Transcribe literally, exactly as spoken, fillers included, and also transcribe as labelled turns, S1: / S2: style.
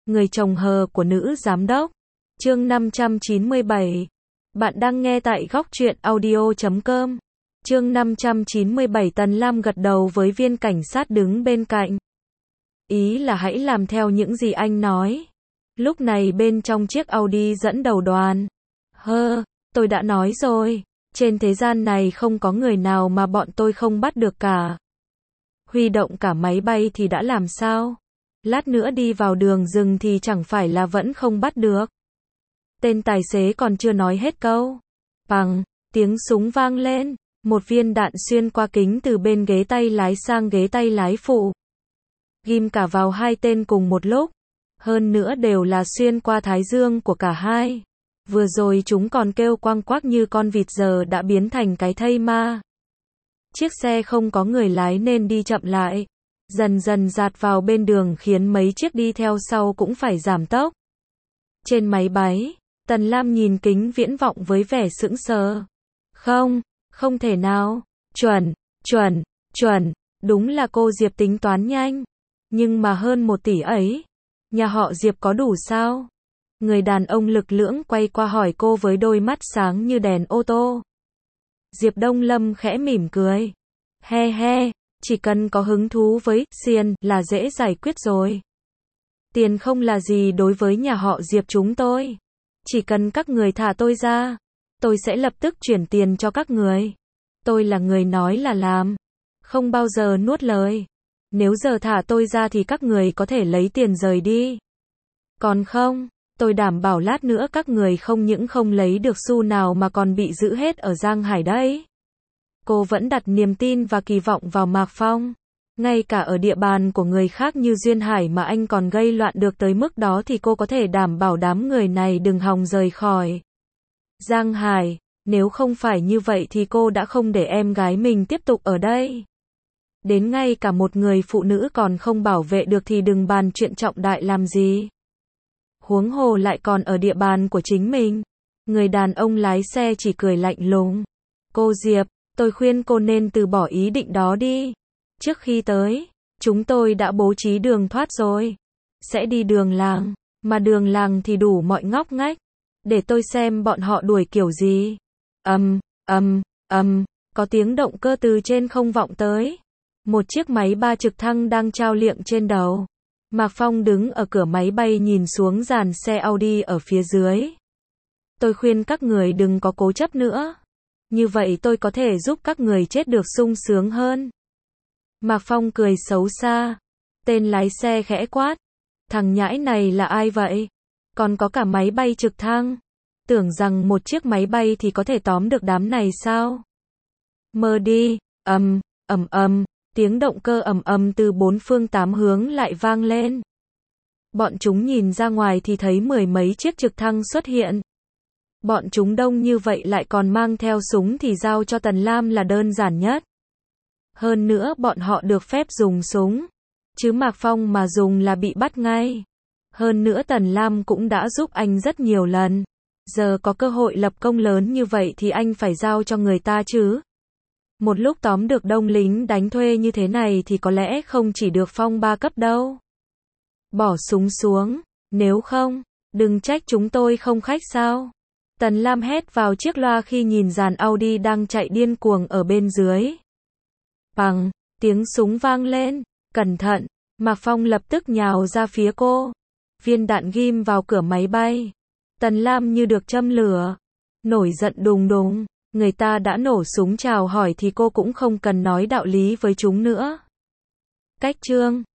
S1: Người chồng hờ của nữ giám đốc. Chương năm trăm chín mươi bảy. Bạn đang nghe tại góc truyện audio chấm com. Chương năm trăm chín mươi bảy. Tần Lam gật đầu với viên cảnh sát đứng bên cạnh. Ý là hãy làm theo những gì anh nói. Lúc này bên trong chiếc Audi dẫn đầu đoàn. Hơ, tôi đã nói rồi. Trên thế gian này không có người nào mà bọn tôi không bắt được cả. Huy động cả máy bay thì đã làm sao? Lát nữa đi vào đường rừng thì chẳng phải là vẫn không bắt được. Tên tài xế còn chưa nói hết câu. Bằng, tiếng súng vang lên. Một viên đạn xuyên qua kính từ bên ghế tay lái sang ghế tay lái phụ. Ghim cả vào hai tên cùng một lúc. Hơn nữa đều là xuyên qua thái dương của cả hai. Vừa rồi chúng còn kêu quang quác như con vịt, giờ đã biến thành cái thây ma. Chiếc xe không có người lái nên đi chậm lại. Dần dần dạt vào bên đường khiến mấy chiếc đi theo sau cũng phải giảm tốc. Trên máy bay, Tần Lam nhìn kính viễn vọng với vẻ sững sờ. Không, không thể nào. Chuẩn, chuẩn, chuẩn. Đúng là cô Diệp tính toán nhanh. Nhưng mà hơn một tỷ ấy, nhà họ Diệp có đủ sao? Người đàn ông lực lưỡng quay qua hỏi cô với đôi mắt sáng như đèn ô tô. Diệp Đông Lâm khẽ mỉm cười. He he, chỉ cần có hứng thú với xiên là dễ giải quyết rồi. Tiền không là gì đối với nhà họ Diệp chúng tôi. Chỉ cần các người thả tôi ra, tôi sẽ lập tức chuyển tiền cho các người. Tôi là người nói là làm, không bao giờ nuốt lời. Nếu giờ thả tôi ra thì các người có thể lấy tiền rời đi. Còn không, tôi đảm bảo lát nữa các người không những không lấy được xu nào mà còn bị giữ hết ở Giang Hải đấy. Cô vẫn đặt niềm tin và kỳ vọng vào Mạc Phong. Ngay cả ở địa bàn của người khác như Duyên Hải mà anh còn gây loạn được tới mức đó thì cô có thể đảm bảo đám người này đừng hòng rời khỏi Giang Hải. Nếu không phải như vậy thì cô đã không để em gái mình tiếp tục ở đây. Đến ngay cả một người phụ nữ còn không bảo vệ được thì đừng bàn chuyện trọng đại làm gì. Huống hồ lại còn ở địa bàn của chính mình. Người đàn ông lái xe chỉ cười lạnh lùng. Cô Diệp, tôi khuyên cô nên từ bỏ ý định đó đi. Trước khi tới, chúng tôi đã bố trí đường thoát rồi. Sẽ đi đường làng, mà đường làng thì đủ mọi ngóc ngách. Để tôi xem bọn họ đuổi kiểu gì. Ầm, ầm, ầm, có tiếng động cơ từ trên không vọng tới. Một chiếc máy ba trực thăng đang trao liệng trên đầu. Mạc Phong đứng ở cửa máy bay nhìn xuống dàn xe Audi ở phía dưới. Tôi khuyên các người đừng có cố chấp nữa. Như vậy tôi có thể giúp các người chết được sung sướng hơn. Mạc Phong cười xấu xa. Tên lái xe khẽ quát. Thằng nhãi này là ai vậy? Còn có cả máy bay trực thăng. Tưởng rằng một chiếc máy bay thì có thể tóm được đám này sao? Mơ đi. Ầm, ầm ầm. Tiếng động cơ ầm ầm từ bốn phương tám hướng lại vang lên. Bọn chúng nhìn ra ngoài thì thấy mười mấy chiếc trực thăng xuất hiện. Bọn chúng đông như vậy lại còn mang theo súng thì giao cho Tần Lam là đơn giản nhất. Hơn nữa bọn họ được phép dùng súng. Chứ Mạc Phong mà dùng là bị bắt ngay. Hơn nữa Tần Lam cũng đã giúp anh rất nhiều lần. Giờ có cơ hội lập công lớn như vậy thì anh phải giao cho người ta chứ. Một lúc tóm được đông lính đánh thuê như thế này thì có lẽ không chỉ được phong ba cấp đâu. Bỏ súng xuống, nếu không, đừng trách chúng tôi không khách sao. Tần Lam hét vào chiếc loa khi nhìn dàn Audi đang chạy điên cuồng ở bên dưới. Bằng, tiếng súng vang lên, cẩn thận, Mạc Phong lập tức nhào ra phía cô. Viên đạn ghim vào cửa máy bay. Tần Lam như được châm lửa, nổi giận đùng đùng. Người ta đã nổ súng chào hỏi thì cô cũng không cần nói đạo lý với chúng nữa. Cách chương